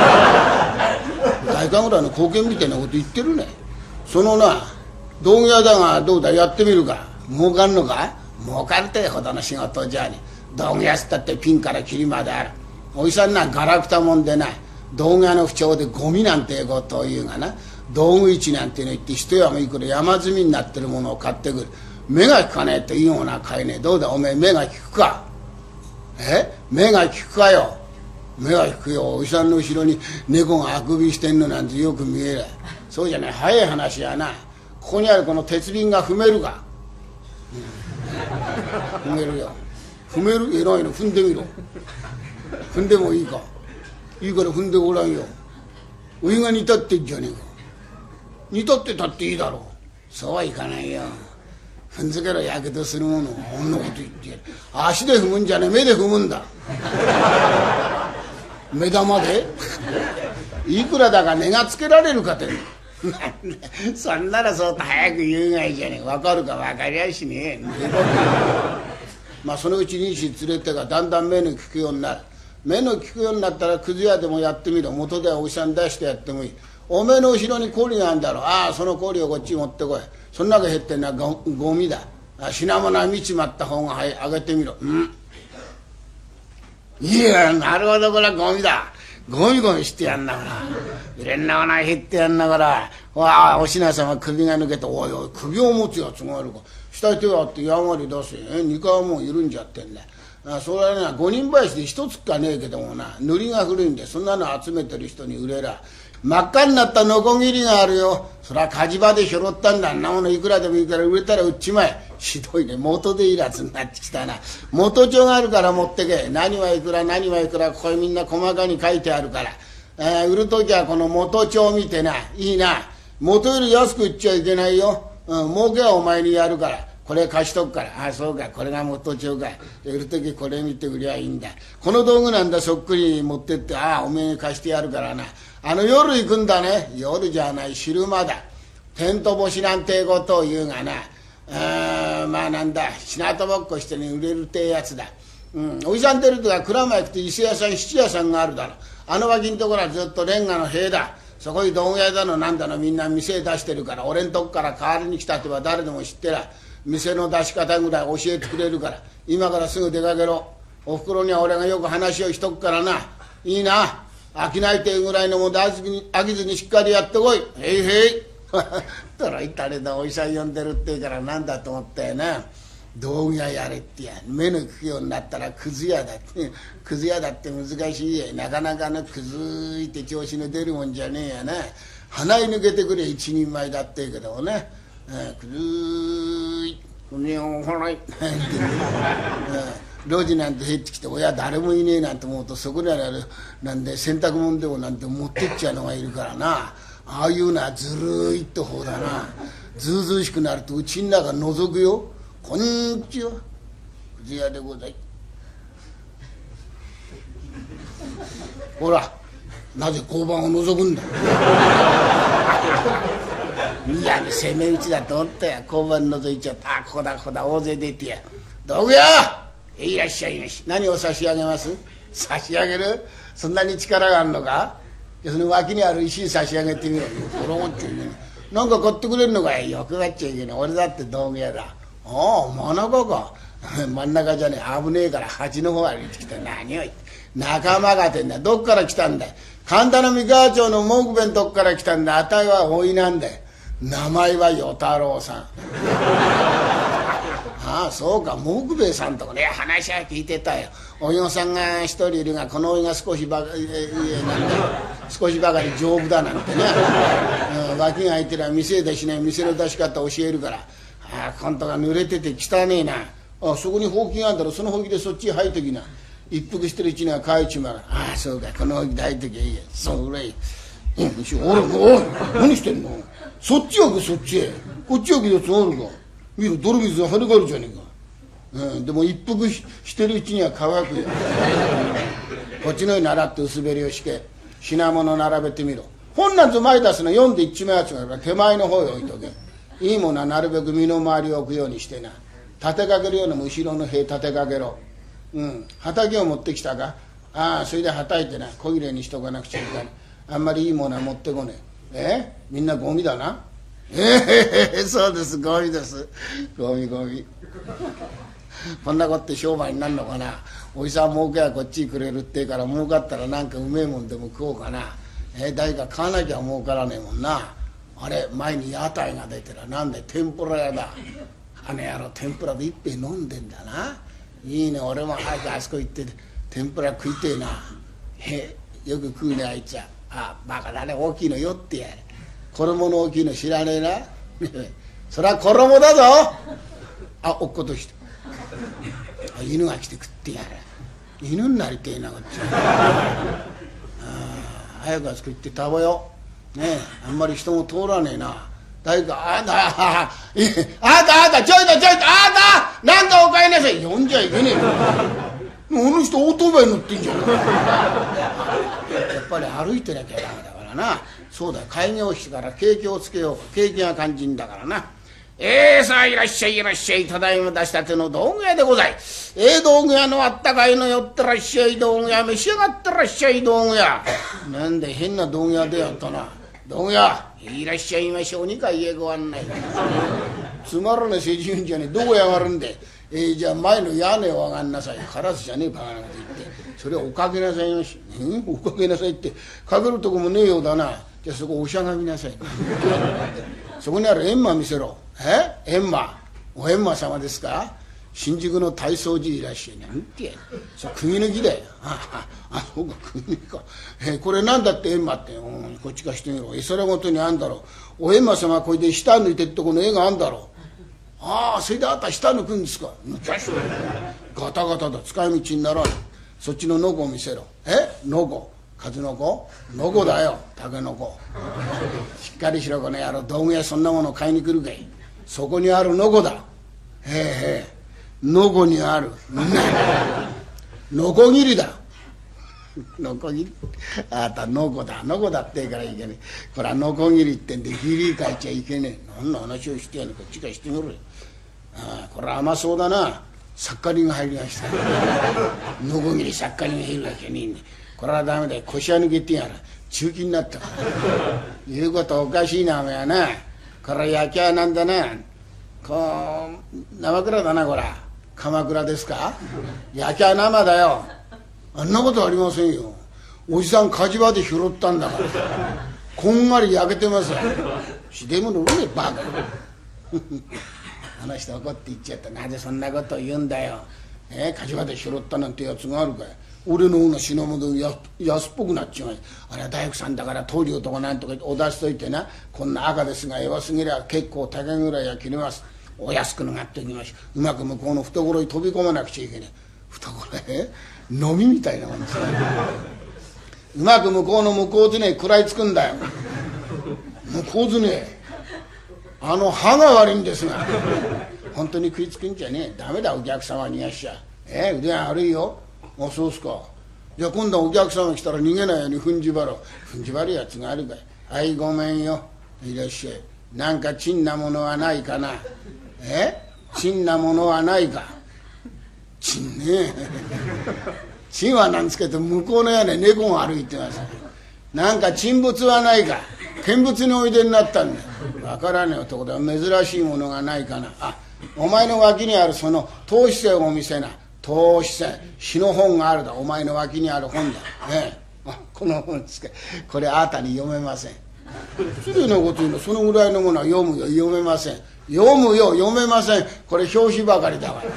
大官ぐらいの貢献みたいなこと言ってるね。そのな道具屋だがどうだ、やってみるか。儲かんのか。儲かるってほどの仕事じゃねえ。道具屋っつったってピンからキリまである。おじさんなガラクタもんでな、道具屋の不調でゴミなんてことを言うがな、道具市なんての言って一山いくら山積みになってるものを買ってくる。目が利かねえっていいものは買えねえ。どうだおめえ目が利くか。え目が利くかよ。目が利くよ。おじさんの後ろに猫があくびしてんのなんてよく見える。そうじゃない、早い話やな。ここにあるこの鉄瓶が踏めるか。うん、踏めるよ。踏める。偉いの。踏んでみろ。踏んでもいいか。いいから踏んでごらんよ。お湯が煮立ってんじゃねえか。煮立ってたっていいだろう。そうはいかないよ。踏んづけろやけどするもの。こんなこと言ってやる。足で踏むんじゃねえ、目で踏むんだ。目玉でいくらだか値がつけられるかって。 そんならそうと早く言うがいいじゃねえ。分かるか分かりゃしねえ。まあそのうちにし連れてがだんだん目の利くようになる。目の利くようになったらくず屋でもやってみろ。元ではおじさん出してやってもいい。おめえの後ろに氷があるんだろう。ああその氷をこっちに持ってこい。そん中減ってんのはゴゴミだ。品物は見ちまった方がはいあげてみろ。うんいやなるほどこれはゴミだ。ゴミゴミしてやんながら売れんながら減ってやんながらわあお品さんは首が抜けておいおい首を持つやつがあるか下手があってやんわり出せ二階はもう緩んじゃってんだ。あそれはね五人林で一つっかねえけどもな塗りが古いんでそんなの集めてる人に売れら真っ赤になったノコギリがあるよ。そりゃ火事場で拾ったんだ。あんなものいくらでもいいから売れたら売っちまえ。ひどいね元でいらずになってきたな。元帳があるから持ってけ。何はいくら何はいくらここへみんな細かに書いてあるから、えー、売る時はこの元帳見てないいな。元より安く売っちゃいけないよ。うん、儲けはお前にやるからこれ貸しとくから。ああそうかこれが元帳か。売る時これ見て売りゃいいんだ。この道具なんだそっくり持ってってああおめえに貸してやるからな。あの夜行くんだね。夜じゃない昼間だ。テント干しなんてことを言うがなあまあなんだ品とぼっこしてね売れるってやつだ。うん、おじさん出るとか蔵前行くと伊勢屋さん七屋さんがあるだろ。あの脇のところはずっとレンガの塀だ。そこに道具屋だのなんだのみんな店出してるから俺んとこから代わりに来たってば誰でも知ってら店の出し方ぐらい教えてくれるから今からすぐ出かけろ。おふくろには俺がよく話をしとくからないいな。飽きないてぐらいのもんで飽きずにしっかりやってこい。へいへいとらいたれだおじさん呼んでるって言うからなんだと思ったよな。道具屋やれってや目の利くようになったらくず屋だってくず屋だって難しいやなかなかのくずいって調子の出るもんじゃねえやな。鼻に抜けてくれ一人前だって言うけどもねくずいこのよほらい路地なんて入ってきて親誰もいねえなんて思うとそこにあるなんで洗濯物でもなんて持ってっちゃうのがいるからな。ああいうのはずるいって方だな。ずうずうしくなるとうちん中覗くよ。こんにちはくず屋でござい。ほらなぜ交番を覗くんだいや攻め打ちだと思ったよ。交番覗いちゃった。あここだここだ大勢出てや道具屋いらっしゃいまし。何を差し上げます。差し上げるそんなに力があるのか。その脇にある石差し上げてみろ。これ持っちゃいけない。なんか買ってくれるのかい。よくがっちゃいけない。俺だって道具屋だ。ああ真ん中か真ん中じゃねえ危ねえから端の方歩いてきた。何を言って仲間がてんだ。どっから来たんだい。神田の三河町の文句弁どっから来たんだ。あたいはおいなんだよ。名前は与太郎さんああそうか文句兵衛さんとかね話は聞いてたよ。お嬢さんが一人いるがこのおいが少しばかり、えー、なんだ少しばかり丈夫だなんてね、うん、脇が開いてりゃ店出しない店の出し方教えるから。ああ今度が濡れてて汚ねえな。ああそこにほうきがあるんだろ。そのほうきでそっち吐いときな。一服してるうちには帰っちまうから。ああそうかこのほうきで吐いときゃいいや。そうれいい。おいおい何してんの。そっちよくそっちへこっちよくやつあるか。見ろ泥水が跳ね返るじゃねえか、うん、でも一服 し, してるうちには乾くよこっちのように習って薄べりをしけ品物並べてみろ。本なんぞ前出すの読んで一枚やつがあるから手前の方へ置いとけ。いいものはなるべく身の回りを置くようにしてな。立てかけるようなも後ろの塀立てかけろ。うん畑を持ってきたか。ああそれではたいてな小切れにしとかなくちゃいけない。あんまりいいものは持ってこねえ。えみんなゴミだな。ええそうですゴミですゴミゴミこんなことって商売になるのかな。おじさん儲けはこっちにくれるってから儲かったらなんかうめえもんでも食おうかな。え誰か買わなきゃ儲からねえもんな。あれ前に屋台が出てらなんで天ぷら屋だ。あの野郎天ぷらで一杯飲んでんだな。いいね俺も早くあそこ行って天ぷら食いてえな。へよく食うねあいつは。あバカだね大きいのよってやれ。衣の大きいの知らねえなそりゃ衣だぞ。あ落っことして犬が来て食ってやれ。犬になりてえなこっちはあ早くあそこ行って食べようねえ。あんまり人も通らねえな。誰かあんたあんたあんたちょいとちょいとあんたなんかお帰りなさい。呼んじゃいけねえのこの人オートバイ乗ってんじゃんやっぱり歩いてなきゃダメだからな。 そうだ、開業してから景気をつけようか。景気が肝心だからな。えー、さあ、いらっしゃい、いらっしゃい。ただいま出したての道具屋でござい。えー、道具屋のあったかいの寄ってらっしゃい、道具屋。召し上がってらっしゃい、道具屋。なんで変な道具屋でやったな。道具屋、いらっしゃいましょう。にかいへご案内。つまらねえ世辞言うんじゃねえ。どこへ上がるんで。えー、じゃあ前の屋根を上がんなさい。カラスじゃねえ、バカなこと言って。それをおかけなさいまし。んおかけなさいって、かけるとこもねえようだな。じゃあそこおしゃがみなさい。そこにある閻魔見せろ。え閻魔、お閻魔様ですか。新宿の体操寺いらっしゃい。なんてやそれ釘抜きだよ。ああ、そうか、釘抜きか。えー、これなんだって閻魔って、うん、こっちかしてみろ。絵空ごとにあんだろう。お閻魔様これで舌抜いてってとこの絵があんだろう。ああ、それであんた舌抜くんですか。ガタガタだ、使い道にならない。そっちのノコを見せろ。えノコ、数の子、ノコだよ、タケノコ。しっかりしろこの野郎。道具屋そんなもの買いに来るかい。そこにあるノコだ。へえへえ、ノコにあるノコギリだ。ノコギリ、あなたノコだ、ノコだって言うからいけねえ。これはノコギリってんでギリ書いちゃいけねえ。何の話をしてやねん。こっちからしてみろよ。ああ、これは甘そうだな。サッカリンが入りました。ノコギリサッカリンが入るわけねえんで、これはダメだよ。腰は抜けてやら中気になったから言うことおかしいなおめえはな。これは焼きゃなんだな。こう生蔵だな。こら鎌倉ですか。焼きゃ生だよ。あんなことありませんよ。おじさん火事場で拾ったんだからこんがり焼けてますよ。しでものうねバカあの人怒って言っちゃった。なぜそんなことを言うんだよ。え火事場で拾ったなんてやつがあるかい。俺の方が品物や安っぽくなっちまう。あれは大工さんだから棟梁とかなんとかお出しといてな。こんな赤ですが弱すぎりゃ結構高いぐらいは切れます。お安くのがっておきましょう。うまく向こうの懐に飛び込まなくちゃいけない。懐へ飲みみたいなもんですね。うまく向こうの向こうずね食らいつくんだよ。向こうずねあの歯が悪いんですが本当に食いつくんじゃねえ。ダメだお客様にやっしゃ。えー、腕が悪いよ。あ、そうっすか。じゃあ今度はお客様来たら逃げないように踏んじばろう。踏んじばるやつがあるかい。はい、ごめんよ。いらっしゃい。なんかちんなものはないかな。えちんなものはないか。ちんねちんはなんですけど向こうの屋根猫が歩いてます。なんか沈物はないか。見物においでになったんだ。わからねえ男だ。珍しいものがないかな。あ、お前の脇にあるその投資線を見せな。投資線、詩の本があるだ。お前の脇にある本だ。ねえ、あ、この本ですか。これあなたに読めません。失礼なこと言うの。そのぐらいのものは読むよ。読めません。読むよ。読めません。これ表紙ばかりだから。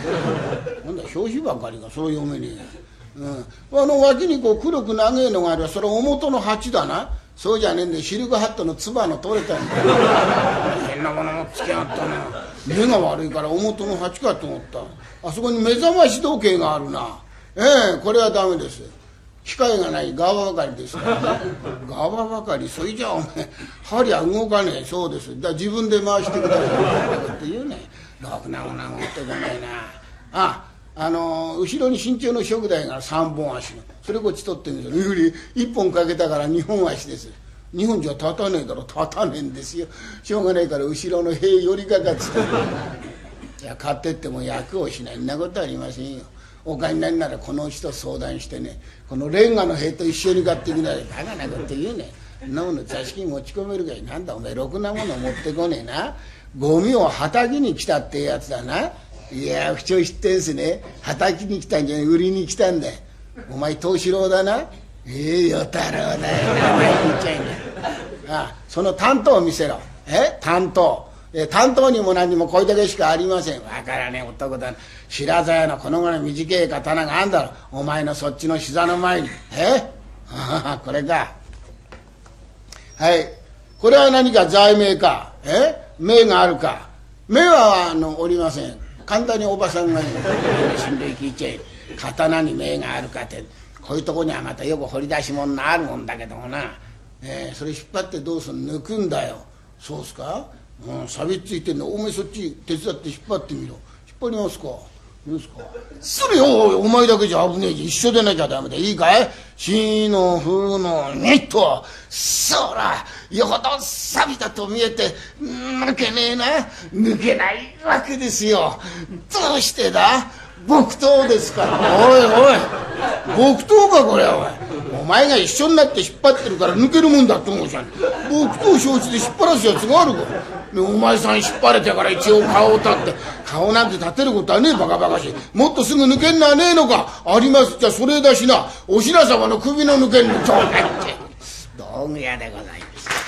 なんだ表紙ばかりがそう読めねえ。うん、あの脇にこう黒く長いのがある。それ表の鉢だな。そうじゃねえんでシルクハットのつばの取れたんだよ。変なものもつけあったな。目が悪いから表の鉢かと思った。あそこに目覚まし時計があるな。ええ、これはダメです。機械がない側ばかりですからね。側ばかり。それじゃお前針は動かねえ。そうです。だから自分で回してくださいって言うね。ろくなものは持ってこないな。あ、あの後ろに身長の食台がさんぼん足の。それこっち取ってみるといっぽんかけたからにほん足です。にほんじゃ立たねえだろ。立たねえんですよ。しょうがないから後ろの塀寄りかかってた。いや買ってっても役をしない。んなことありませんよ。お金になるならこの人相談してね、このレンガの塀と一緒に買ってきなさい。バカなこと言うね。そんなもの座敷に持ち込めるかい。なんだお前ろくなもの持ってこねえな。ゴミをはたきに来たってやつだな。いや不調知ってんすね。はたきに来たんじゃねえ、売りに来たんだよ。お前藤四郎だな。ええ与太郎だよ。名前言っちゃいねえ。ああ、その担当を見せろ。え担当。え担当にも何にもこれだけしかありません。わからねえ男だ。白沢屋のこのぐらい短い刀があんだろ。お前のそっちの膝の前に。えああ、これか。はい。これは何か罪名か。え名があるか。名はあのおりません。簡単におばさんが心霊聞いちゃい。刀に名があるかって。こういうとこにはまたよく掘り出し物があるもんだけどもな。えー、それ引っ張ってどうすんの。抜くんだよ。そうっすか。うん、錆びついてんの。お前そっち手伝って引っ張ってみろ。引っ張りますか。 それよ、お前だけじゃ危ねえし、一緒でなきゃダメだ。いいかい？しのふのにと、そら、よほど錆びたと見えて、抜けねえな。抜けないわけですよ。どうしてだ？木刀ですから。おいおい、木刀かこれは。おい、お前が一緒になって引っ張ってるから抜けるもんだと思うじゃん。木刀承知で引っ張らすやつがあるか。お前さん引っ張れてから一応顔を立って、顔なんて立てることはねえ、バカバカしい。もっとすぐ抜けんのはねえのか。ありますじゃそれだしな、お白様の首の抜けんのちょうだいって道具屋でございます。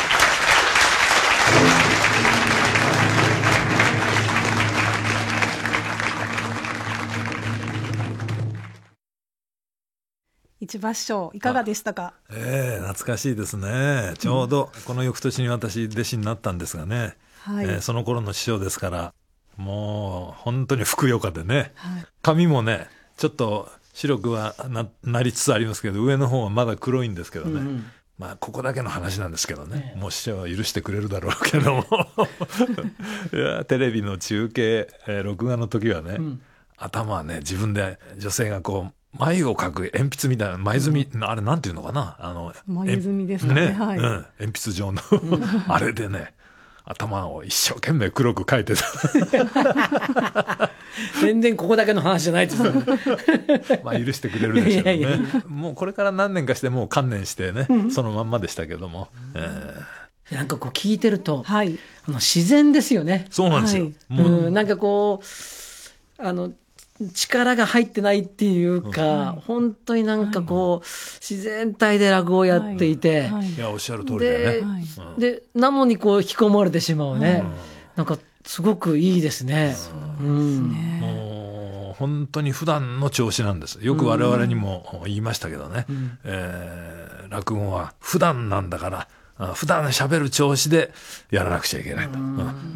市場師匠いかがでしたか？ ええー、懐かしいですね。ちょうどこの翌年に私弟子になったんですがね、はい、えー、その頃の師匠ですからもう本当にふくよかでね、はい、髪もねちょっと白くは な, なりつつありますけど、上の方はまだ黒いんですけどね、うん、まあここだけの話なんですけどね、もう師匠は許してくれるだろうけどもいやテレビの中継、えー、録画の時はね、うん、頭はね自分で女性がこう眉を描く鉛筆みたいな眉墨、うん、あれなんていうのかな、あの眉墨ですかね、 ね、 はい、 うん、鉛筆状のあれでね頭を一生懸命黒く描いてた全然ここだけの話じゃないですよねまあ許してくれるでしょうね。いやいやいや、もうこれから何年かしてもう観念してね、うん、そのまんまでしたけども、えー、なんかこう聞いてると、はい、あの自然ですよね。 そうなんですよ、はい、もう、うん、 なんかこうあの力が入ってないっていうか、うん、本当になんかこう、はい、自然体で落語をやっていて、はいはい、 いやおっしゃる通りだよね。 で、はい、でなのにこう引き込まれてしまうね、うん、なんかすごくいいですね。 うん、もう本当に普段の調子なんです。よく我々にも言いましたけどね、うん、えー、落語は普段なんだから普段喋る調子でやらなくちゃいけないと、うん、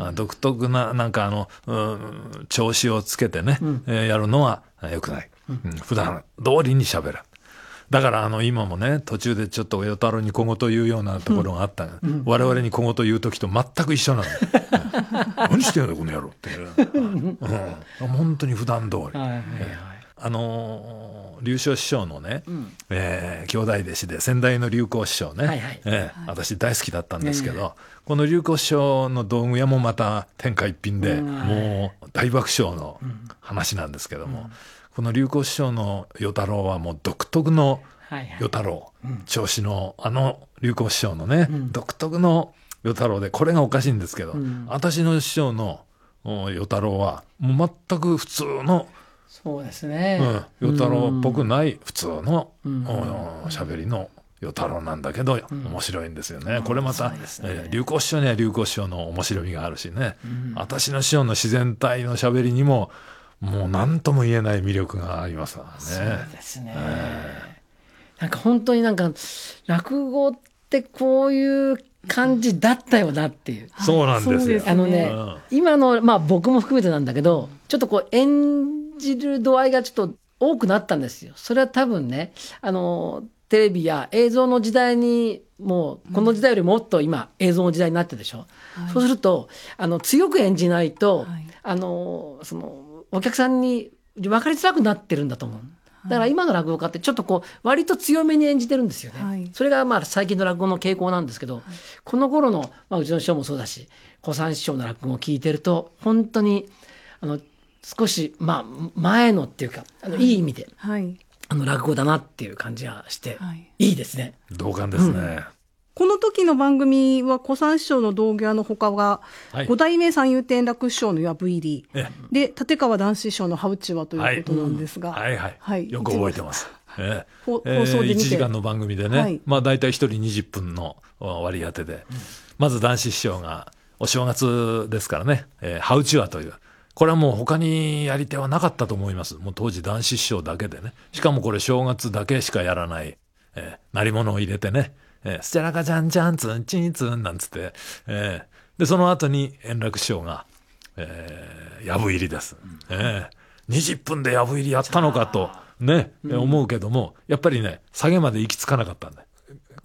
独特ななんかあの、うん、調子をつけてね、うん、えー、やるのは良くない、うん、普段通りに喋る。だからあの今もね途中でちょっと与太郎に小言言うようなところがあったが、うん、我々に小言言う時と全く一緒なの何してんだこの野郎って、うん、本当に普段通り、はいはいはい、あの龍昇師匠のね、うん、えー、兄弟弟子で先代の龍光師匠ね、はいはい、えーはい、私大好きだったんですけど、はい、この龍光師匠の道具屋もまた天下一品で、うん、もう大爆笑の話なんですけども、うん、この龍光師匠の与太郎はもう独特の与太郎、はいはい、調子のあの龍光師匠のね、うん、独特の与太郎で、これがおかしいんですけど、うん、私の師匠の与太郎はもう全く普通の、 そうですね、 うん、与太郎っぽくない普通の喋りの与太郎なんだけど、うん、面白いんですよね、うん、これまた、ね、えー、龍光師匠には龍光師匠の面白みがあるしね、うん、私の師匠の自然体の喋りにももう何とも言えない魅力がありますからね。 そうですね、えー、なんか本当になんか落語ってこういう感じだったよなっていう、 そうなんですよ。 あのね、うん、今の、まあ、僕も含めてなんだけど、ちょっとこう演じる度合いがちょっと多くなったんですよ。それは多分ね、あのテレビや映像の時代にもうこの時代よりもっと今映像の時代になってるでしょ、はい、そうするとあの強く演じないと、はい、あのそのお客さんに分かりづらくなってるんだと思う。だから今の落語家ってちょっとこう割と強めに演じてるんですよね、はい、それがまあ最近の落語の傾向なんですけど、はい、この頃の、まあ、うちの師匠もそうだし小三師匠の落語を聞いてると本当にあの少し、まあ、前のっていうかあの、はい、いい意味で、はい、あの落語だなっていう感じがして、はい、いいですね。 同感ですね、うん、 この時の番組は小三師匠の道具屋のほかが、はい、五代目三遊亭円楽師匠の藪入りで立川談志師匠の羽内輪ということなんですが、 はい、はいはいはい、よく覚えてます、えー、 放送で見て、えー、いちじかんの番組でね、はい、まあ、大体ひとりにじゅっぷんの割り当てで、うん、まず談志師匠がお正月ですからね、えー、羽内輪という、これはもう他にやり手はなかったと思います。もう当時談志師匠だけでね、しかもこれ正月だけしかやらない、えー、鳴り物を入れてね、えー、スチャラカジャンジャンツンチンツンなんつって、えー、でその後に円楽師匠が、えー、藪入りです、うん、えー、にじゅっぷんで藪入りやったのかとね、うん、思うけどもやっぱりね下げまで行き着かなかったんで、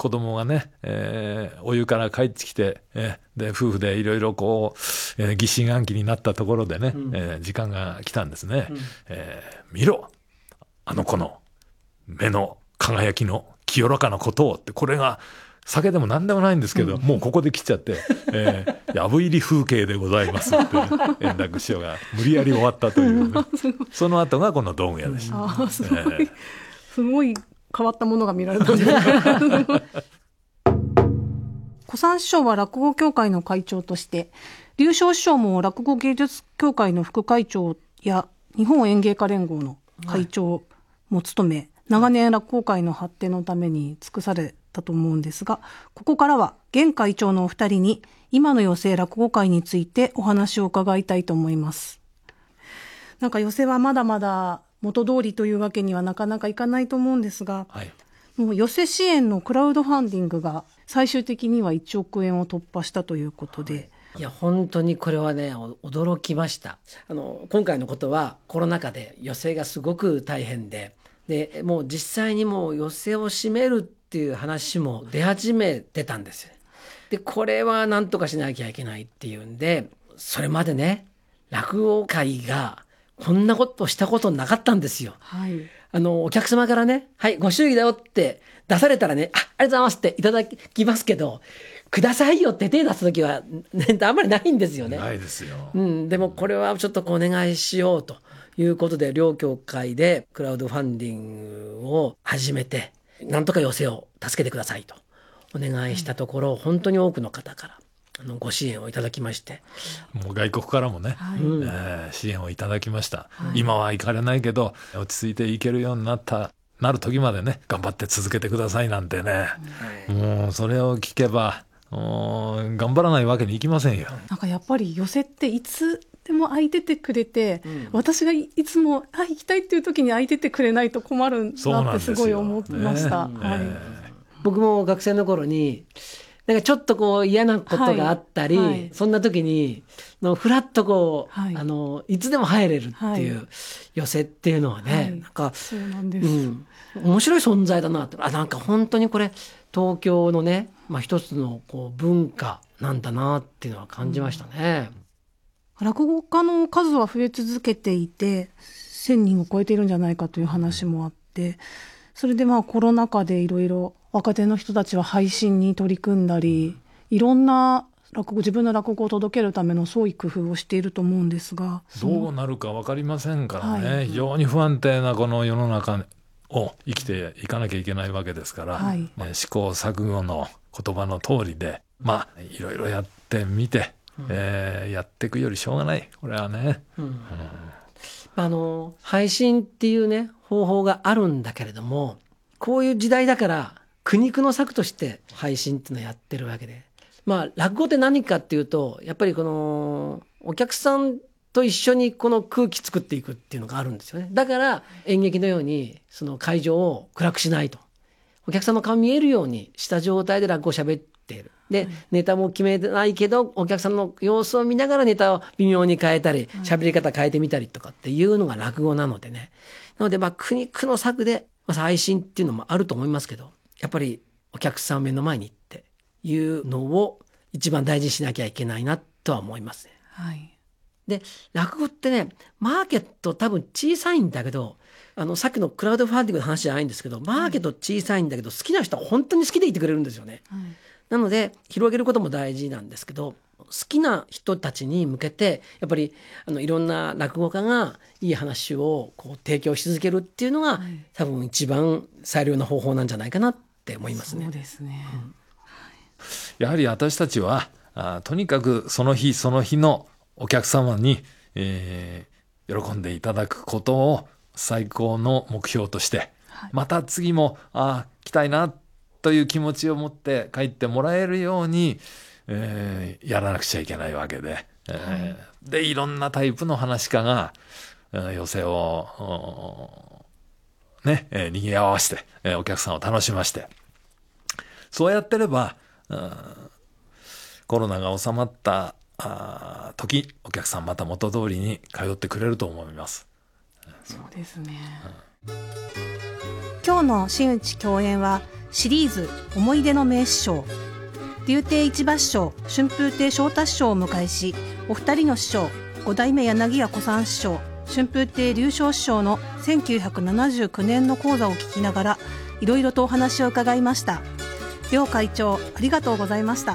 子供がね、えー、お湯から帰ってきて、えー、で夫婦でいろいろこう、えー、疑心暗鬼になったところでね、うんえー、時間が来たんですね、うんえー、見ろあの子の目の輝きの清らかなことをって、これが酒でも何でもないんですけど、うん、もうここで切っちゃって、えー、やぶ入り風景でございますって、円楽師匠が無理やり終わったという、ね、その後がこの道具屋でした。 あすごい、えー、すごい変わったものが見られたんじゃないか小三師匠は落語協会の会長として、柳昇師匠も落語芸術協会の副会長や日本演芸家連合の会長も務め、はい、長年落語界の発展のために尽くされたと思うんですが、ここからは現会長のお二人に今の寄席落語界についてお話を伺いたいと思います。なんか寄席はまだまだ元通りというわけにはなかなかいかないと思うんですが、はい、もう寄席支援のクラウドファンディングが最終的にはいちおくえんを突破したということで、はい、 いや本当にこれはね驚きました。あの今回のことはコロナ禍で寄席がすごく大変で、でもう実際にもう寄席を閉めるっていう話も出始めてたんですよ。でこれは何とかしなきゃいけないっていうんで、それまでね落語界がこんなことしたことなかったんですよ、はい、あのお客様からね、はいご祝儀だよって出されたらね、あ、ありがとうございますっていただきますけど、くださいよって手出すときは、ね、あんまりないんですよね。 ないですよ、 うん、でもこれはちょっとお願いしようということで、両協会でクラウドファンディングを始めて、なんとか寄席を助けてくださいとお願いしたところ、うん、本当に多くの方からあのご支援をいただきまして、 もう外国からもね、はいえー、支援をいただきました、はい、今は行かれないけど落ち着いて行けるようになったなる時までね頑張って続けてくださいなんてね、はい、もうそれを聞けば頑張らないわけにいきませんよ。 なんかやっぱり寄席っていつでも空いててくれて、うん、私がいつもあ行きたいっていう時に空いててくれないと困るなってすごい思いました、ねはい、 僕も学生の頃になんかちょっとこう嫌なことがあったり、はいはい、そんな時にのフラッとこう、はい、あのいつでも入れるっていう寄席っていうのはね、はい、なんかそうなんです、うん、 面白い存在だなって、あなんか本当にこれ東京のね、まあ、一つのこう文化なんだなっていうのは感じましたね、 うん、落語家の数は増え続けていてせんにんを超えているんじゃないかという話もあって、それでまあコロナ禍でいろいろ若手の人たちは配信に取り組んだり、いろんな落語自分の落語を届けるための創意工夫をしていると思うんですが、 どうなるか分かりませんからね、はい、非常に不安定なこの世の中を生きていかなきゃいけないわけですから、はい、ね、試行錯誤の言葉の通りでまあいろいろやってみて、うんえー、やっていくよりしょうがない、これはね、うんうん、 あの配信っていうね方法があるんだけれども、こういう時代だから苦肉の策として配信っていうのをやってるわけで、まあ落語って何かっていうと、やっぱりこのお客さんと一緒にこの空気作っていくっていうのがあるんですよね。だから演劇のようにその会場を暗くしないと、お客さんの顔見えるようにした状態で落語を喋っている。で、ネタも決めてないけどお客さんの様子を見ながらネタを微妙に変えたり喋り方変えてみたりとかっていうのが落語なのでね。なのでまあ苦肉の策で配信っていうのもあると思いますけど、やっぱりお客さんを目の前にっていうのを一番大事にしなきゃいけないなとは思いますね。はい。で、落語ってね、マーケット多分小さいんだけど、あのさっきのクラウドファンディングの話じゃないんですけど、マーケット小さいんだけど、好きな人は本当に好きでいてくれるんですよね。はい、なので広げることも大事なんですけど、好きな人たちに向けてやっぱりあのいろんな落語家がいい話をこう提供し続けるっていうのが、はい、多分一番最良な方法なんじゃないかなって思いますね。 そうですね、うん、 やはり私たちはあとにかくその日その日のお客様に、えー、喜んでいただくことを最高の目標として、はい、また次もあ来たいなという気持ちを持って帰ってもらえるように、えー、やらなくちゃいけないわけで、えーはい、でいろんなタイプの話家が、えー、寄席をね、えー、賑わわして、えー、お客さんを楽しまして、そうやってれば、うん、コロナが収まったあ時お客さんまた元通りに通ってくれると思います。 そうですね、うん今日の真打ち共演はシリーズ思い出の名師匠、柳亭市馬師匠、春風亭昇太師匠をお迎えし、お二人の師匠、五代目柳家小三師匠、春風亭柳昇師匠のせんきゅうひゃくななじゅうきゅうねんの講座を聞きながらいろいろとお話を伺いました。両会長ありがとうございました。 はい、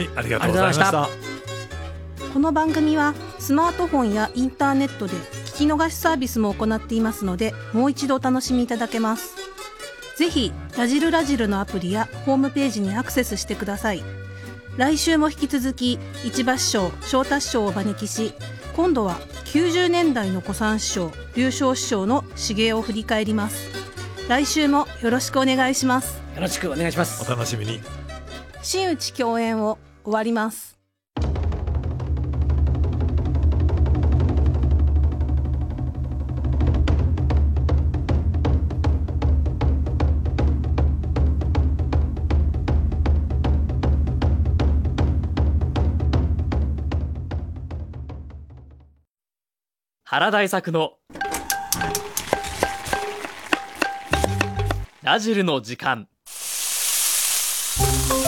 ありがとうございました。 この番組はスマートフォンやインターネットで聞き逃しサービスも行っていますので、もう一度お楽しみいただけます。ぜひラジルラジルのアプリやホームページにアクセスしてください。来週も引き続き市馬師匠、昇太師匠をお招きし、今度はきゅうじゅうねんだいの小三師匠、柳昇師匠の修芸を振り返ります。来週もよろしくお願いします。 よろしくお願いします。 お楽しみに。 真打ち共演を終わります。 原大作のラジルの時間。